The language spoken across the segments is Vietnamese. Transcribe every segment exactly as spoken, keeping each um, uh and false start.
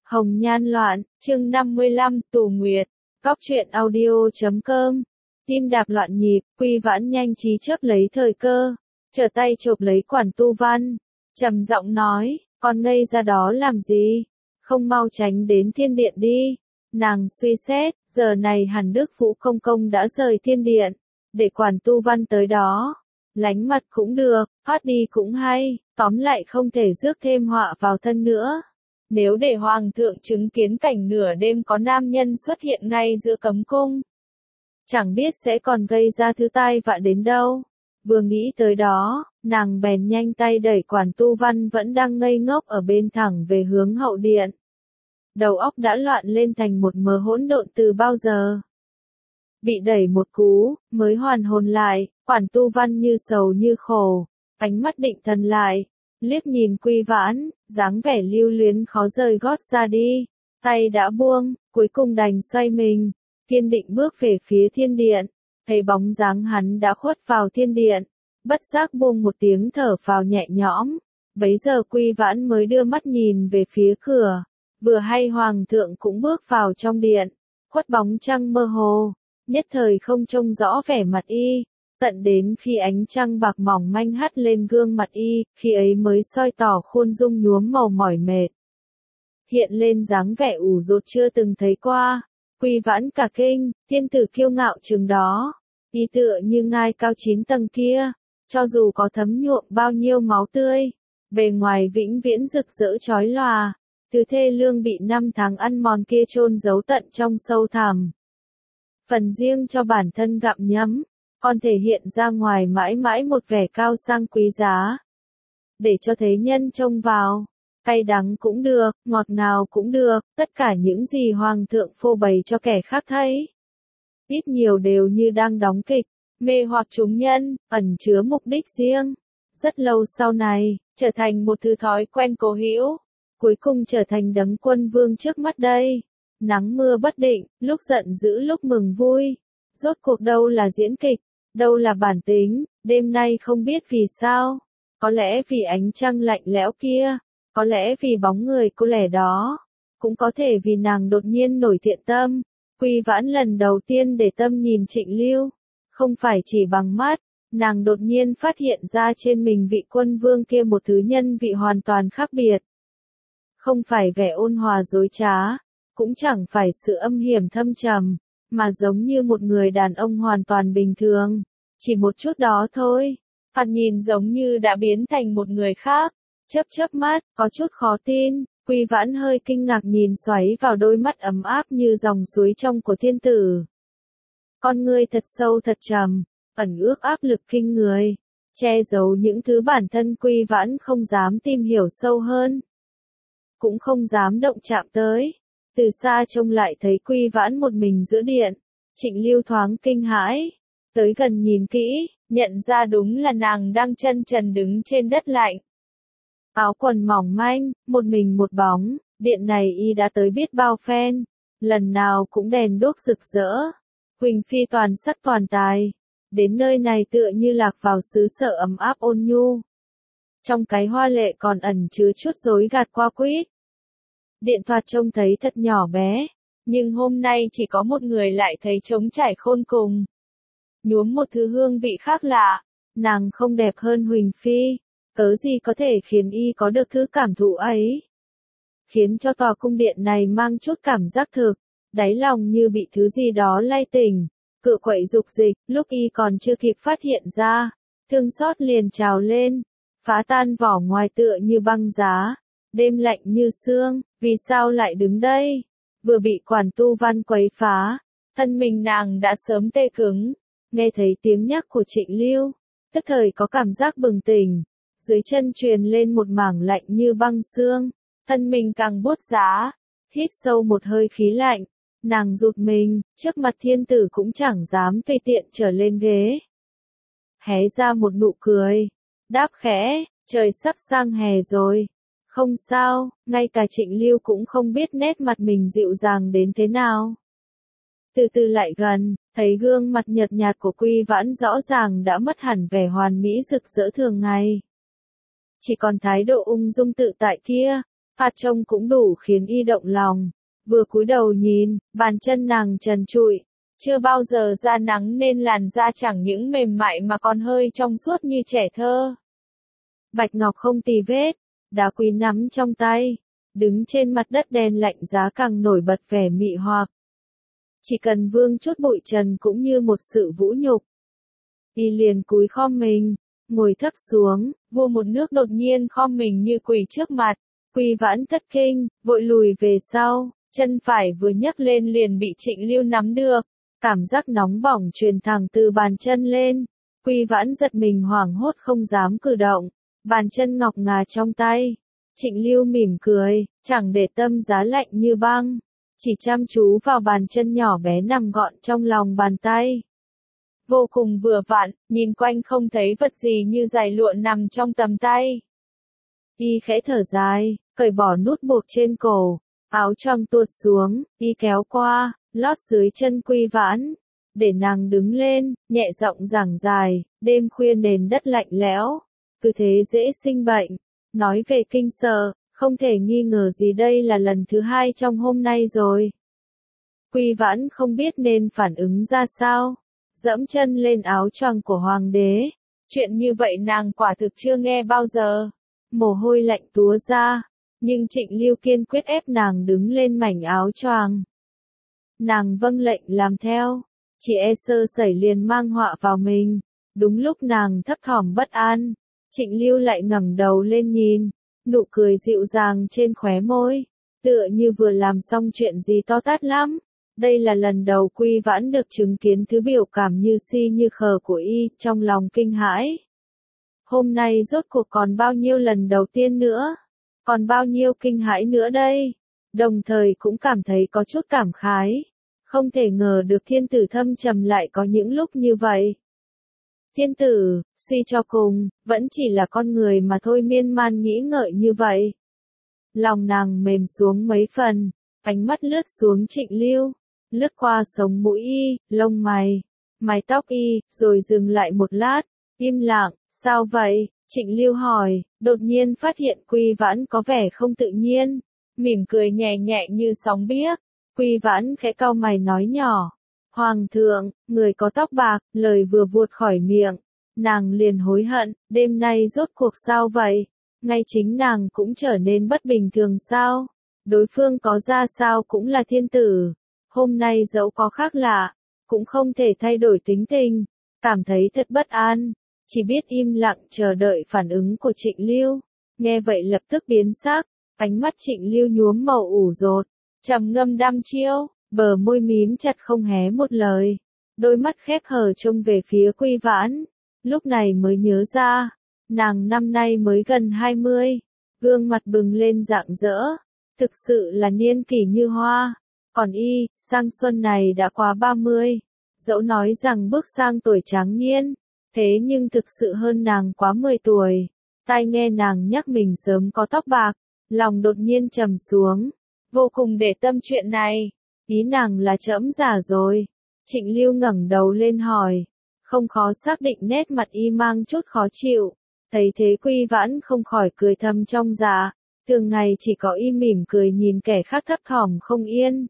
Hồng Nhan Loạn, chương năm mươi lăm, Tù Nguyệt, Góc truyện audio chấm com. Tim đạp loạn nhịp, Quy Vãn nhanh trí chớp lấy thời cơ, trở tay chộp lấy Quản Tu Văn, trầm giọng nói, con ngây ra đó làm gì, không mau tránh đến thiên điện đi. Nàng suy xét, giờ này hẳn Đức Vũ Công Công đã rời thiên điện, để Quản Tu Văn tới đó, lánh mặt cũng được, thoát đi cũng hay, tóm lại không thể rước thêm họa vào thân nữa. Nếu để Hoàng thượng chứng kiến cảnh nửa đêm có nam nhân xuất hiện ngay giữa cấm cung, chẳng biết sẽ còn gây ra thứ tai vạ đến đâu. Vừa nghĩ tới đó, nàng bèn nhanh tay đẩy Quản Tu Văn vẫn đang ngây ngốc ở bên thẳng về hướng hậu điện. Đầu óc đã loạn lên thành một mớ hỗn độn từ bao giờ. Bị đẩy một cú, mới hoàn hồn lại, Quản Tu Văn như sầu như khổ, ánh mắt định thần lại, liếc nhìn Quy Vãn, dáng vẻ lưu luyến khó rời gót ra đi, tay đã buông, cuối cùng đành xoay mình, kiên định bước về phía thiên điện, thấy bóng dáng hắn đã khuất vào thiên điện, bất giác buông một tiếng thở phào nhẹ nhõm, bấy giờ Quy Vãn mới đưa mắt nhìn về phía cửa, vừa hay Hoàng thượng cũng bước vào trong điện, khuất bóng trăng mơ hồ, nhất thời không trông rõ vẻ mặt y. Tận đến khi ánh trăng bạc mỏng manh hắt lên gương mặt y, khi ấy mới soi tỏ khuôn dung nhuốm màu mỏi mệt. Hiện lên dáng vẻ ủ rột chưa từng thấy qua, Quy Vãn cả kinh, thiên tử kiêu ngạo chừng đó, y tựa như ngai cao chín tầng kia, cho dù có thấm nhuộm bao nhiêu máu tươi, bề ngoài vĩnh viễn rực rỡ chói lòa, thứ thê lương bị năm tháng ăn mòn kia chôn giấu tận trong sâu thẳm. Phần riêng cho bản thân gặm nhấm, còn thể hiện ra ngoài mãi mãi một vẻ cao sang quý giá. Để cho thế nhân trông vào, cay đắng cũng được, ngọt ngào cũng được, tất cả những gì Hoàng thượng phô bày cho kẻ khác thấy. Ít nhiều đều như đang đóng kịch, mê hoặc chúng nhân, ẩn chứa mục đích riêng. Rất lâu sau này, trở thành một thứ thói quen cố hữu, cuối cùng trở thành đấng quân vương trước mắt đây. Nắng mưa bất định, lúc giận dữ lúc mừng vui. Rốt cuộc đâu là diễn kịch, đâu là bản tính, đêm nay không biết vì sao. Có lẽ vì ánh trăng lạnh lẽo kia, có lẽ vì bóng người cô lẻ đó, cũng có thể vì nàng đột nhiên nổi thiện tâm. Quy Vãn lần đầu tiên để tâm nhìn Trịnh Lưu, không phải chỉ bằng mắt, nàng đột nhiên phát hiện ra trên mình vị quân vương kia một thứ nhân vị hoàn toàn khác biệt. Không phải vẻ ôn hòa dối trá, cũng chẳng phải sự âm hiểm thâm trầm, mà giống như một người đàn ông hoàn toàn bình thường, chỉ một chút đó thôi, thoạt nhìn giống như đã biến thành một người khác. Chớp chớp mắt, có chút khó tin, Quy Vãn hơi kinh ngạc nhìn xoáy vào đôi mắt ấm áp như dòng suối trong của thiên tử. Con ngươi thật sâu thật trầm, ẩn ước áp lực kinh người, che giấu những thứ bản thân Quy Vãn không dám tìm hiểu sâu hơn, cũng không dám động chạm tới. Từ xa trông lại thấy Quy Vãn một mình giữa điện, Trịnh Lưu thoáng kinh hãi, tới gần nhìn kỹ, nhận ra đúng là nàng đang chân trần đứng trên đất lạnh. Áo quần mỏng manh, một mình một bóng, điện này y đã tới biết bao phen, lần nào cũng đèn đuốc rực rỡ, huỳnh phi toàn sắc toàn tài, đến nơi này tựa như lạc vào xứ sở ấm áp ôn nhu. Trong cái hoa lệ còn ẩn chứa chút dối gạt qua quýt. Điện thoạt trông thấy thật nhỏ bé, nhưng hôm nay chỉ có một người lại thấy trống trải khôn cùng. Nhuốm một thứ hương vị khác lạ, nàng không đẹp hơn Huỳnh Phi, cớ gì có thể khiến y có được thứ cảm thụ ấy. Khiến cho tòa cung điện này mang chút cảm giác thực, đáy lòng như bị thứ gì đó lay tỉnh, cựa quậy dục dịch, lúc y còn chưa kịp phát hiện ra, thương xót liền trào lên, phá tan vỏ ngoài tựa như băng giá. Đêm lạnh như xương, vì sao lại đứng đây? Vừa bị Quản Tu Văn quấy phá, thân mình nàng đã sớm tê cứng, nghe thấy tiếng nhắc của Trịnh Lưu, tức thời có cảm giác bừng tỉnh, dưới chân truyền lên một mảng lạnh như băng xương, thân mình càng buốt giá, hít sâu một hơi khí lạnh, nàng rụt mình, trước mặt thiên tử cũng chẳng dám tùy tiện trở lên ghế. Hé ra một nụ cười, đáp khẽ, trời sắp sang hè rồi. Không sao, ngay cả Trịnh Lưu cũng không biết nét mặt mình dịu dàng đến thế nào. Từ từ lại gần, thấy gương mặt nhợt nhạt của Quy Vãn rõ ràng đã mất hẳn vẻ hoàn mỹ rực rỡ thường ngày. Chỉ còn thái độ ung dung tự tại kia, Phạt trông cũng đủ khiến y động lòng. Vừa cúi đầu nhìn, bàn chân nàng trần trụi, chưa bao giờ ra nắng nên làn da chẳng những mềm mại mà còn hơi trong suốt như trẻ thơ. Bạch ngọc không tì vết, đá quý nắm trong tay, đứng trên mặt đất đen lạnh giá càng nổi bật vẻ mị hoặc. Chỉ cần vương chút bụi trần cũng như một sự vũ nhục. Y liền cúi khom mình, ngồi thấp xuống, vua một nước đột nhiên khom mình như quỳ trước mặt. Quy Vãn thất kinh, vội lùi về sau, chân phải vừa nhấc lên liền bị Trịnh Lưu nắm được. Cảm giác nóng bỏng truyền thẳng từ bàn chân lên. Quy Vãn giật mình hoảng hốt không dám cử động. Bàn chân ngọc ngà trong tay. Trịnh Lưu mỉm cười, chẳng để tâm giá lạnh như băng. Chỉ chăm chú vào bàn chân nhỏ bé nằm gọn trong lòng bàn tay. Vô cùng vừa vặn, nhìn quanh không thấy vật gì như dải lụa nằm trong tầm tay. Y khẽ thở dài, cởi bỏ nút buộc trên cổ, áo choàng tuột xuống, y kéo qua, lót dưới chân Quy Vãn, để nàng đứng lên, nhẹ giọng giảng giải, đêm khuya nền đất lạnh lẽo, cứ thế dễ sinh bệnh. Nói về kinh sợ, không thể nghi ngờ gì đây là lần thứ hai trong hôm nay rồi. Quy Vãn không biết nên phản ứng ra sao, dẫm chân lên áo choàng của hoàng đế. Chuyện như vậy nàng quả thực chưa nghe bao giờ. Mồ hôi lạnh túa ra, nhưng Trịnh Lưu kiên quyết ép nàng đứng lên mảnh áo choàng. Nàng vâng lệnh làm theo, chỉ e sơ sẩy liền mang họa vào mình. Đúng lúc nàng thấp thỏm bất an, Trịnh Lưu lại ngẩng đầu lên nhìn, nụ cười dịu dàng trên khóe môi, tựa như vừa làm xong chuyện gì to tát lắm. Đây là lần đầu Quy Vãn được chứng kiến thứ biểu cảm như si như khờ của y, trong lòng kinh hãi. Hôm nay rốt cuộc còn bao nhiêu lần đầu tiên nữa, còn bao nhiêu kinh hãi nữa đây, đồng thời cũng cảm thấy có chút cảm khái. Không thể ngờ được thiên tử thâm trầm lại có những lúc như vậy. Thiên tử, suy cho cùng, vẫn chỉ là con người mà thôi, miên man nghĩ ngợi như vậy. Lòng nàng mềm xuống mấy phần, ánh mắt lướt xuống Trịnh Lưu, lướt qua sống mũi y, lông mày, mái tóc y, rồi dừng lại một lát, im lặng. Sao vậy? Trịnh Lưu hỏi, đột nhiên phát hiện Quy Vãn có vẻ không tự nhiên, mỉm cười nhẹ nhẹ như sóng biếc. Quy Vãn khẽ cau mày nói nhỏ, Hoàng thượng, người có tóc bạc, lời vừa vuột khỏi miệng, nàng liền hối hận, đêm nay rốt cuộc sao vậy? Ngay chính nàng cũng trở nên bất bình thường sao? Đối phương có ra sao cũng là thiên tử, hôm nay dẫu có khác lạ, cũng không thể thay đổi tính tình, cảm thấy thật bất an. Chỉ biết im lặng chờ đợi phản ứng của Trịnh Lưu. Nghe vậy lập tức biến sắc, ánh mắt Trịnh Lưu nhuốm màu ủ rột, trầm ngâm đăm chiêu, bờ môi mím chặt không hé một lời. Đôi mắt khép hờ trông về phía Quy Vãn, lúc này mới nhớ ra, nàng năm nay mới gần hai mươi, gương mặt bừng lên rạng rỡ, thực sự là niên kỷ như hoa. Còn y, sang xuân này đã qua ba mươi, dẫu nói rằng bước sang tuổi tráng niên. Thế nhưng thực sự hơn nàng quá mười tuổi. Tai nghe nàng nhắc mình sớm có tóc bạc, lòng đột nhiên trầm xuống, vô cùng để tâm chuyện này. Ý nàng là trẫm già rồi. Trịnh Lưu ngẩng đầu lên hỏi, không khó xác định nét mặt y mang chút khó chịu. Thấy thế Quy Vãn không khỏi cười thầm trong dạ, thường ngày chỉ có y mỉm cười nhìn kẻ khác thấp thỏm không yên.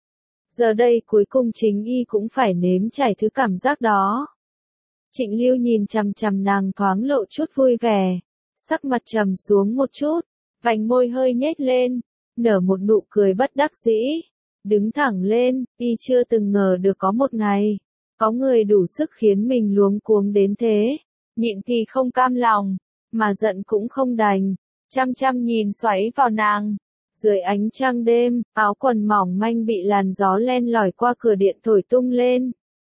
Giờ đây cuối cùng chính y cũng phải nếm trải thứ cảm giác đó. Trịnh Lưu nhìn chằm chằm nàng thoáng lộ chút vui vẻ, sắc mặt trầm xuống một chút, vành môi hơi nhếch lên, nở một nụ cười bất đắc dĩ, đứng thẳng lên, y chưa từng ngờ được có một ngày, có người đủ sức khiến mình luống cuống đến thế, nhịn thì không cam lòng, mà giận cũng không đành, chăm chăm nhìn xoáy vào nàng. Dưới ánh trăng đêm, áo quần mỏng manh bị làn gió len lỏi qua cửa điện thổi tung lên.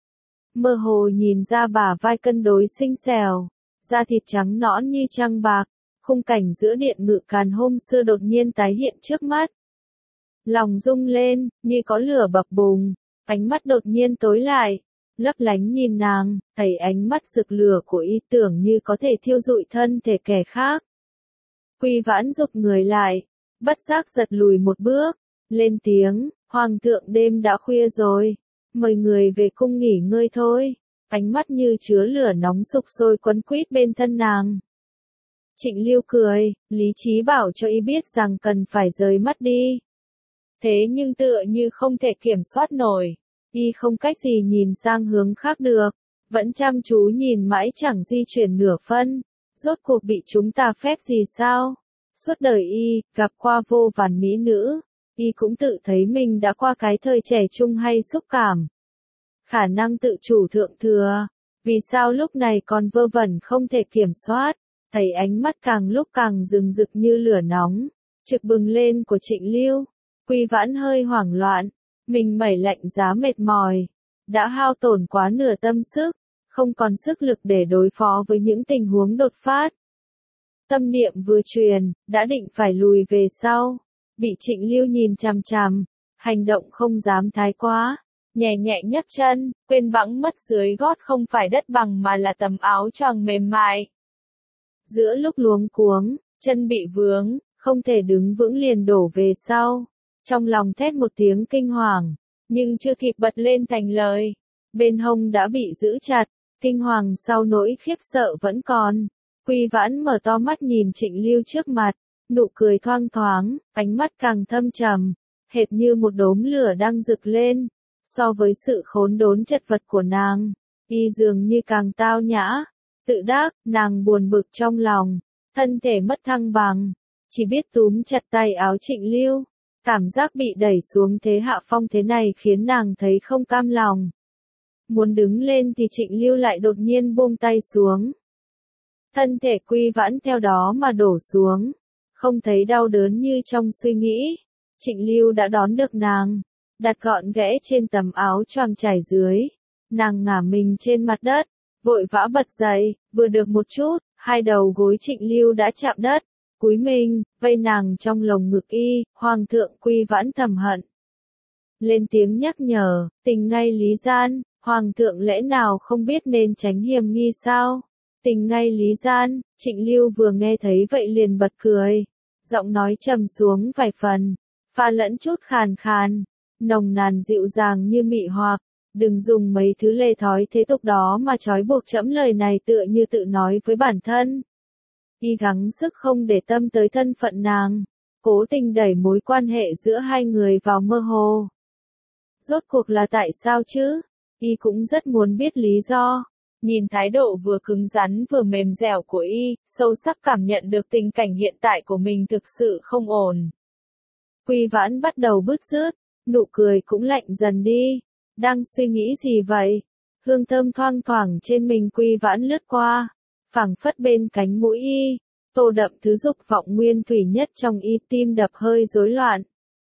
Mơ hồ nhìn ra bả vai cân đối xinh xẻo, da thịt trắng nõn như trăng bạc, khung cảnh giữa điện ngự càn hôm xưa đột nhiên tái hiện trước mắt. Lòng rung lên, như có lửa bập bùng, ánh mắt đột nhiên tối lại, lấp lánh nhìn nàng, thấy ánh mắt rực lửa của y tưởng như có thể thiêu rụi thân thể kẻ khác. Quy Vãn giục người lại, bất giác giật lùi một bước, lên tiếng, Hoàng thượng đêm đã khuya rồi. Mời người về cung nghỉ ngơi thôi. Ánh mắt như chứa lửa nóng sục sôi quấn quýt bên thân nàng. Trịnh Lưu cười, lý trí bảo cho y biết rằng cần phải rời mắt đi. Thế nhưng tựa như không thể kiểm soát nổi, y không cách gì nhìn sang hướng khác được, vẫn chăm chú nhìn mãi chẳng di chuyển nửa phân. Rốt cuộc bị chúng ta phép gì sao? Suốt đời y, gặp qua vô vàn mỹ nữ, y cũng tự thấy mình đã qua cái thời trẻ trung hay xúc cảm. Khả năng tự chủ thượng thừa, vì sao lúc này còn vơ vẩn không thể kiểm soát, thấy ánh mắt càng lúc càng rừng rực như lửa nóng, trực bừng lên của Trịnh Lưu, Quy Vãn hơi hoảng loạn, mình mẩy lạnh giá mệt mỏi, đã hao tổn quá nửa tâm sức, không còn sức lực để đối phó với những tình huống đột phát. Tâm niệm vừa truyền, đã định phải lùi về sau, bị Trịnh Lưu nhìn chằm chằm, hành động không dám thái quá, nhẹ nhẹ nhấc chân, quên bẵng mất dưới gót không phải đất bằng mà là tấm áo choàng mềm mại. Giữa lúc luống cuống, chân bị vướng, không thể đứng vững liền đổ về sau, trong lòng thét một tiếng kinh hoàng, nhưng chưa kịp bật lên thành lời, bên hông đã bị giữ chặt, kinh hoàng sau nỗi khiếp sợ vẫn còn. Quy Vãn mở to mắt nhìn Trịnh Lưu trước mặt, nụ cười thoang thoáng, ánh mắt càng thâm trầm, hệt như một đốm lửa đang rực lên. So với sự khốn đốn chật vật của nàng, y dường như càng tao nhã, tự đắc, nàng buồn bực trong lòng, thân thể mất thăng bằng, chỉ biết túm chặt tay áo Trịnh Lưu. Cảm giác bị đẩy xuống thế hạ phong thế này khiến nàng thấy không cam lòng. Muốn đứng lên thì Trịnh Lưu lại đột nhiên buông tay xuống. Thân thể Quy Vãn theo đó mà đổ xuống, không thấy đau đớn như trong suy nghĩ. Trịnh Lưu đã đón được nàng, đặt gọn ghẽ trên tấm áo choàng trải dưới. Nàng ngả mình trên mặt đất, vội vã bật dậy, vừa được một chút, hai đầu gối Trịnh Lưu đã chạm đất, cúi mình, vây nàng trong lồng ngực y. Hoàng thượng Quy Vãn thầm hận. Lên tiếng nhắc nhở, tình ngay lý gian, Hoàng thượng lẽ nào không biết nên tránh hiểm nghi sao? Tình ngay lý gian, Trịnh Lưu vừa nghe thấy vậy liền bật cười, giọng nói trầm xuống vài phần, pha lẫn chút khàn khàn, nồng nàn dịu dàng như mị hoặc, đừng dùng mấy thứ lê thói thế tục đó mà trói buộc trẫm. Lời này tựa như tự nói với bản thân. Y gắng sức không để tâm tới thân phận nàng, cố tình đẩy mối quan hệ giữa hai người vào mơ hồ. Rốt cuộc là tại sao chứ? Y cũng rất muốn biết lý do. Nhìn thái độ vừa cứng rắn vừa mềm dẻo của y, sâu sắc cảm nhận được tình cảnh hiện tại của mình thực sự không ổn. Quy Vãn bắt đầu bứt rứt, nụ cười cũng lạnh dần đi. Đang suy nghĩ gì vậy? Hương thơm thoang thoảng trên mình Quy Vãn lướt qua, phảng phất bên cánh mũi y, tô đậm thứ dục vọng nguyên thủy nhất trong y. Tim đập hơi rối loạn.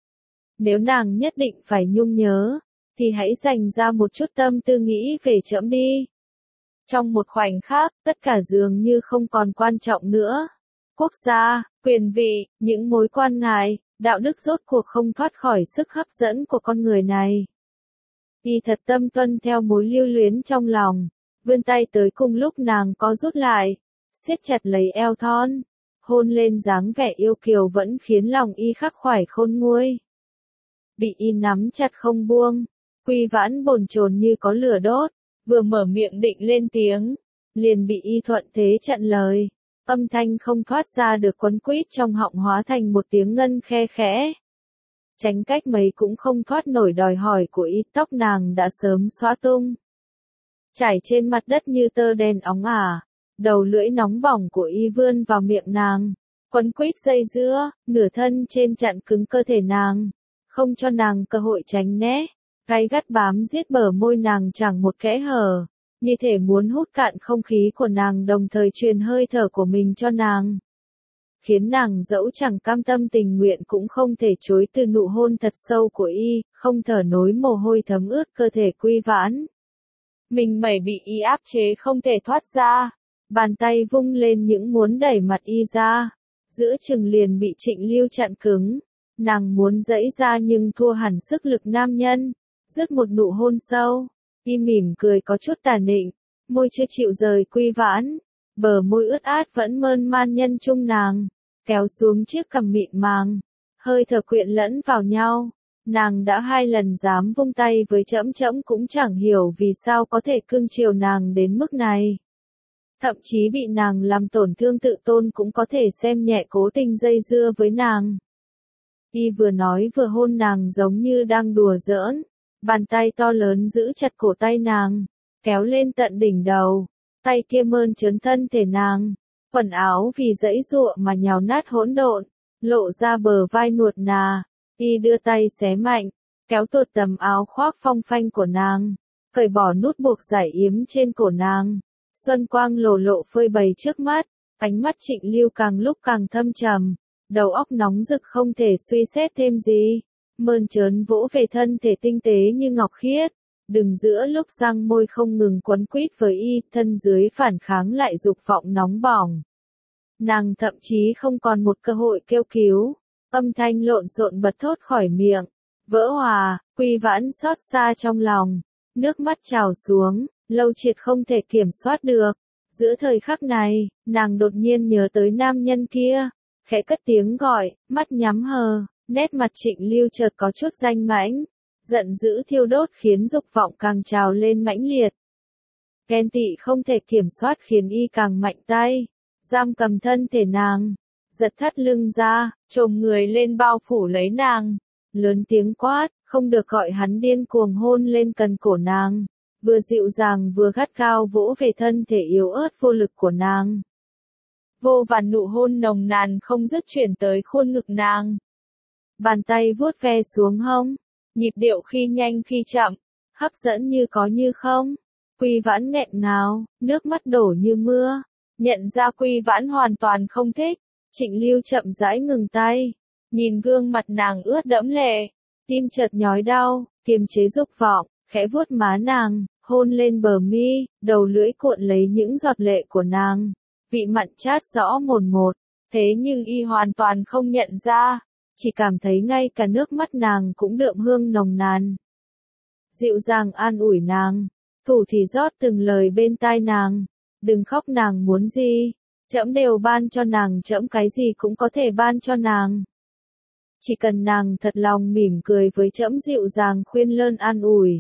Nếu nàng nhất định phải nhung nhớ, thì hãy dành ra một chút tâm tư nghĩ về trẫm đi. Trong một khoảnh khắc, tất cả dường như không còn quan trọng nữa. Quốc gia, quyền vị, những mối quan ngại, đạo đức rốt cuộc không thoát khỏi sức hấp dẫn của con người này. Y thật tâm tuân theo mối lưu luyến trong lòng, vươn tay tới cùng lúc nàng có rút lại, siết chặt lấy eo thon, hôn lên dáng vẻ yêu kiều vẫn khiến lòng y khắc khoải khôn nguôi. Bị y nắm chặt không buông, Quy Vãn bồn chồn như có lửa đốt, vừa mở miệng định lên tiếng, liền bị y thuận thế chặn lời. Âm thanh không thoát ra được quấn quýt trong họng hóa thành một tiếng ngân khe khẽ. Tránh cách mấy cũng không thoát nổi đòi hỏi của y. Tóc nàng đã sớm xóa tung, trải trên mặt đất như tơ đen óng ả. Đầu lưỡi nóng bỏng của y vươn vào miệng nàng, quấn quýt dây dưa, nửa thân trên chặn cứng cơ thể nàng, không cho nàng cơ hội tránh né. Gai gắt bám giết bờ môi nàng chẳng một kẽ hở, như thể muốn hút cạn không khí của nàng đồng thời truyền hơi thở của mình cho nàng. Khiến nàng dẫu chẳng cam tâm tình nguyện cũng không thể chối từ nụ hôn thật sâu của y, không thở nổi mồ hôi thấm ướt cơ thể Quy Vãn. Mình mẩy bị y áp chế không thể thoát ra, bàn tay vung lên những muốn đẩy mặt y ra, giữa chừng liền bị Trịnh Lưu chặn cứng. Nàng muốn giãy ra nhưng thua hẳn sức lực nam nhân, dứt một nụ hôn sâu, y mỉm cười có chút tà nịnh, môi chưa chịu rời Quy Vãn, bờ môi ướt át vẫn mơn man nhân chung nàng, kéo xuống chiếc cằm mịn màng, hơi thở quyện lẫn vào nhau. Nàng đã hai lần dám vung tay với trẫm, trẫm cũng chẳng hiểu vì sao có thể cưng chiều nàng đến mức này. thậm chí bị nàng làm tổn thương tự tôn cũng có thể xem nhẹ cố tình dây dưa với nàng. Y vừa nói vừa hôn nàng giống như đang đùa giỡn, bàn tay to lớn giữ chặt cổ tay nàng, kéo lên tận đỉnh đầu, tay kia mơn trớn thân thể nàng, quần áo vì giãy giụa mà nhào nát hỗn độn, lộ ra bờ vai nuột nà. Y đưa tay xé mạnh, kéo tuột tầm áo khoác phong phanh của nàng, cởi bỏ nút buộc giải yếm trên cổ nàng. Xuân quang lồ lộ phơi bày trước mắt, ánh mắt Trịnh Lưu càng lúc càng thâm trầm, đầu óc nóng rực không thể suy xét thêm gì. Mơn trớn vỗ về thân thể tinh tế như ngọc khiết, đừng giữa lúc răng môi không ngừng quấn quýt với y, thân dưới phản kháng lại dục vọng nóng bỏng. Nàng thậm chí không còn một cơ hội kêu cứu, âm thanh lộn xộn bật thốt khỏi miệng, vỡ hòa, Quy Vãn xót xa trong lòng, nước mắt trào xuống, lâu triệt không thể kiểm soát được. Giữa thời khắc này, nàng đột nhiên nhớ tới nam nhân kia, khẽ cất tiếng gọi, mắt nhắm hờ, nét mặt Trịnh Lưu chợt có chút danh mãnh, giận dữ thiêu đốt khiến dục vọng càng trào lên mãnh liệt. Ghen tị không thể kiểm soát khiến y càng mạnh tay, giam cầm thân thể nàng, giật thắt lưng ra, chồm người lên bao phủ lấy nàng, lớn tiếng quát, không được gọi hắn, điên cuồng hôn lên cần cổ nàng, vừa dịu dàng vừa gắt gao vỗ về thân thể yếu ớt vô lực của nàng. Vô vàn nụ hôn nồng nàn không dứt chuyển tới khuôn ngực nàng. Bàn tay vuốt ve xuống hông, nhịp điệu khi nhanh khi chậm, hấp dẫn như có như không. Quy Vãn nghẹn ngào, nước mắt đổ như mưa, nhận ra Quy Vãn hoàn toàn không thích. Trịnh Lưu chậm rãi ngừng tay, nhìn gương mặt nàng ướt đẫm lệ, tim chợt nhói đau, kiềm chế dục vọng, khẽ vuốt má nàng, hôn lên bờ mi, đầu lưỡi cuộn lấy những giọt lệ của nàng, vị mặn chát rõ mồn một, thế nhưng y hoàn toàn không nhận ra, chỉ cảm thấy ngay cả nước mắt nàng cũng đượm hương nồng nàn. Dịu dàng an ủi nàng, thủ thì rót từng lời bên tai nàng, đừng khóc, nàng muốn gì, trẫm đều ban cho nàng, trẫm cái gì cũng có thể ban cho nàng. Chỉ cần nàng thật lòng mỉm cười với trẫm, dịu dàng khuyên lơn an ủi.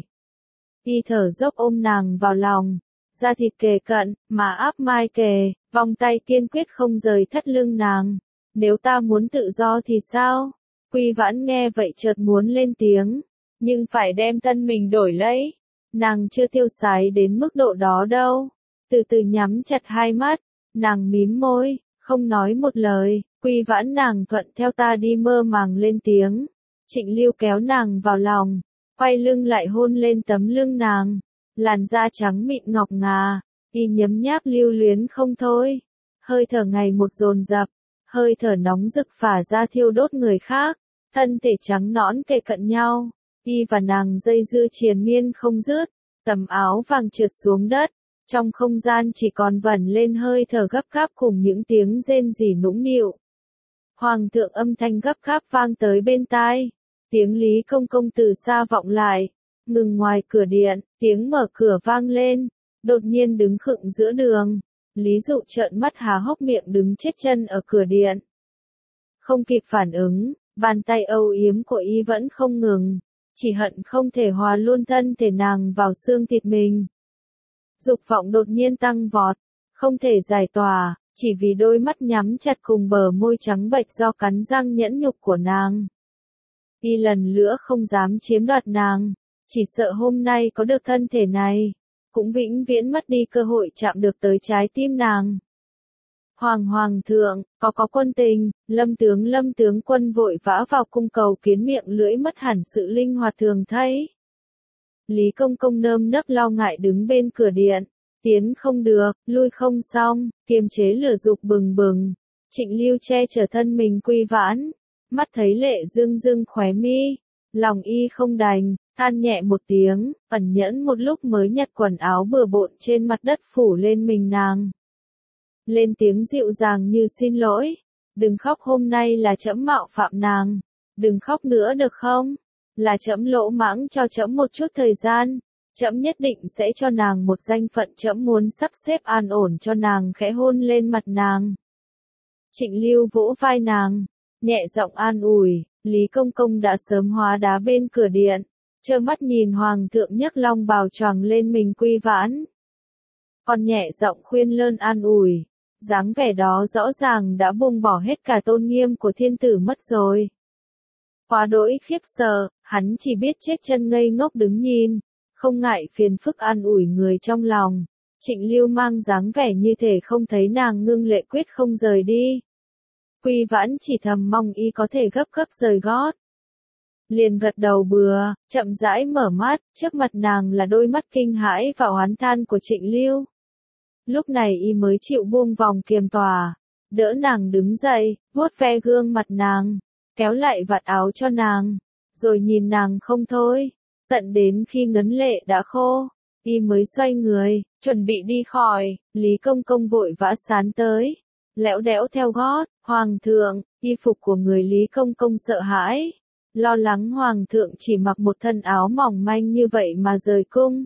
Y thở dốc ôm nàng vào lòng, da thịt kề cận, mà áp mai kề, vòng tay kiên quyết không rời thắt lưng nàng. Nếu ta muốn tự do thì sao? Quy Vãn nghe vậy chợt muốn lên tiếng, nhưng phải đem thân mình đổi lấy. Nàng chưa tiêu sái đến mức độ đó đâu. Từ từ nhắm chặt hai mắt, nàng mím môi, không nói một lời. Quy Vãn, nàng thuận theo ta đi, mơ màng lên tiếng. Trịnh Lưu kéo nàng vào lòng, quay lưng lại hôn lên tấm lưng nàng, làn da trắng mịn ngọc ngà, y nhấm nháp lưu luyến không thôi. Hơi thở ngày một dồn dập, hơi thở nóng rực phả ra thiêu đốt người khác, thân thể trắng nõn kề cận nhau, y và nàng dây dưa triền miên không dứt, tầm áo vàng trượt xuống đất, trong không gian chỉ còn vẩn lên hơi thở gấp gáp cùng những tiếng rên rỉ nũng nịu. Hoàng thượng, âm thanh gấp gáp vang tới bên tai, tiếng Lý Công Công từ xa vọng lại, ngừng ngoài cửa điện, tiếng mở cửa vang lên, đột nhiên đứng khựng giữa đường. Lý Dụ trợn mắt há hốc miệng đứng chết chân ở cửa điện. Không kịp phản ứng, bàn tay âu yếm của y vẫn không ngừng, chỉ hận không thể hòa luôn thân thể nàng vào xương thịt mình. Dục vọng đột nhiên tăng vọt, không thể giải tỏa, chỉ vì đôi mắt nhắm chặt cùng bờ môi trắng bệch do cắn răng nhẫn nhục của nàng. Y lần nữa không dám chiếm đoạt nàng, chỉ sợ hôm nay có được thân thể này, cũng vĩnh viễn mất đi cơ hội chạm được tới trái tim nàng. Hoàng Hoàng thượng, có có quân tình, Lâm tướng Lâm tướng quân vội vã vào cung cầu kiến, miệng lưỡi mất hẳn sự linh hoạt thường thấy. Lý Công Công nơm nớp lo ngại đứng bên cửa điện, tiến không được, lui không xong, kiềm chế lửa dục bừng bừng. Trịnh Lưu che chở thân mình Quy Vãn, mắt thấy lệ dương dương khóe mi, lòng y không đành, than nhẹ một tiếng, ẩn nhẫn một lúc mới nhặt quần áo bừa bộn trên mặt đất phủ lên mình nàng. Lên tiếng dịu dàng như xin lỗi, đừng khóc, hôm nay là trẫm mạo phạm nàng, đừng khóc nữa được không? Là trẫm lỗ mãng, cho trẫm một chút thời gian, trẫm nhất định sẽ cho nàng một danh phận, trẫm muốn sắp xếp an ổn cho nàng. Khẽ hôn lên mặt nàng. Trịnh Lưu vỗ vai nàng, nhẹ giọng an ủi. Lý Công Công đã sớm hóa đá bên cửa điện, trơ mắt nhìn Hoàng thượng nhấc long bào choàng lên mình Quy Vãn. còn nhẹ giọng khuyên lơn an ủi. Dáng vẻ đó rõ ràng đã buông bỏ hết cả tôn nghiêm của thiên tử mất rồi. Quá đỗi khiếp sợ, hắn chỉ biết chết chân ngây ngốc đứng nhìn, không ngại phiền phức an ủi người trong lòng. Trịnh Lưu mang dáng vẻ như thể không thấy nàng ngưng lệ quyết không rời đi. Quy Vãn chỉ thầm mong y có thể gấp gấp rời gót. Liền gật đầu bừa, chậm rãi mở mắt, trước mặt nàng là đôi mắt kinh hãi và oán than của Trịnh Lưu. Lúc này y mới chịu buông vòng kiềm tòa, đỡ nàng đứng dậy, vuốt ve gương mặt nàng, kéo lại vạt áo cho nàng, rồi nhìn nàng không thôi, tận đến khi ngấn lệ đã khô, y mới xoay người, chuẩn bị đi khỏi. Lý Công Công vội vã sán tới, lẽo đẽo theo gót. Hoàng thượng, y phục của người Lý Công Công sợ hãi, lo lắng Hoàng thượng chỉ mặc một thân áo mỏng manh như vậy mà rời cung.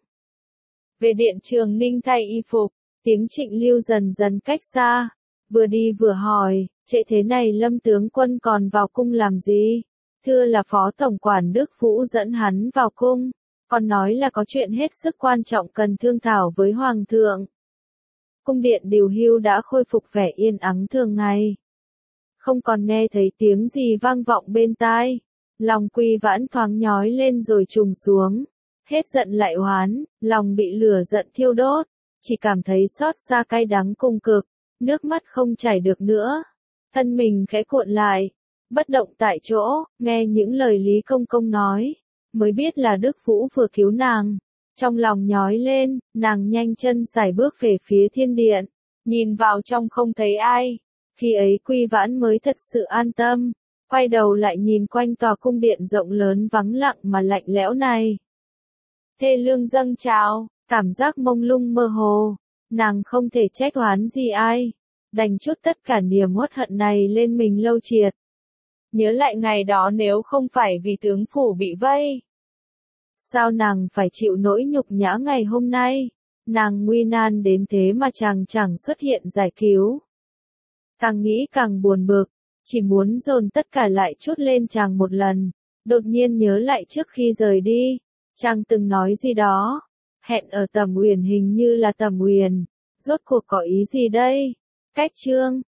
Về điện Trường Ninh thay y phục, tiếng Trịnh Lưu dần dần cách xa, vừa đi vừa hỏi, trễ thế này Lâm tướng quân còn vào cung làm gì? Thưa là Phó Tổng quản Đức Vũ dẫn hắn vào cung, còn nói là có chuyện hết sức quan trọng cần thương thảo với Hoàng thượng. Cung điện điều hưu đã khôi phục vẻ yên ắng thường ngày. Không còn nghe thấy tiếng gì vang vọng bên tai. Lòng Quy Vãn thoáng nhói lên rồi trùng xuống. Hết giận lại oán, lòng bị lửa giận thiêu đốt. Chỉ cảm thấy xót xa cay đắng cùng cực, nước mắt không chảy được nữa. Thân mình khẽ cuộn lại, bất động tại chỗ, nghe những lời Lý Công Công nói, mới biết là Đức Vũ vừa cứu nàng. Trong lòng nhói lên, nàng nhanh chân sải bước về phía thiên điện, nhìn vào trong không thấy ai. Khi ấy Quy Vãn mới thật sự an tâm, quay đầu lại nhìn quanh tòa cung điện rộng lớn vắng lặng mà lạnh lẽo này. Thê lương dâng trào, cảm giác mông lung mơ hồ, nàng không thể trách oán gì ai, đành trút tất cả niềm uất hận này lên mình lâu triệt. Nhớ lại ngày đó nếu không phải vì tướng phủ bị vây, sao nàng phải chịu nỗi nhục nhã ngày hôm nay, nàng nguy nan đến thế mà chàng chẳng xuất hiện giải cứu. Càng nghĩ càng buồn bực, chỉ muốn dồn tất cả lại trút lên chàng một lần, đột nhiên nhớ lại trước khi rời đi, chàng từng nói gì đó, hẹn ở Tầm Uyển hình như là Tầm Uyển, rốt cuộc có ý gì đây? Cách chương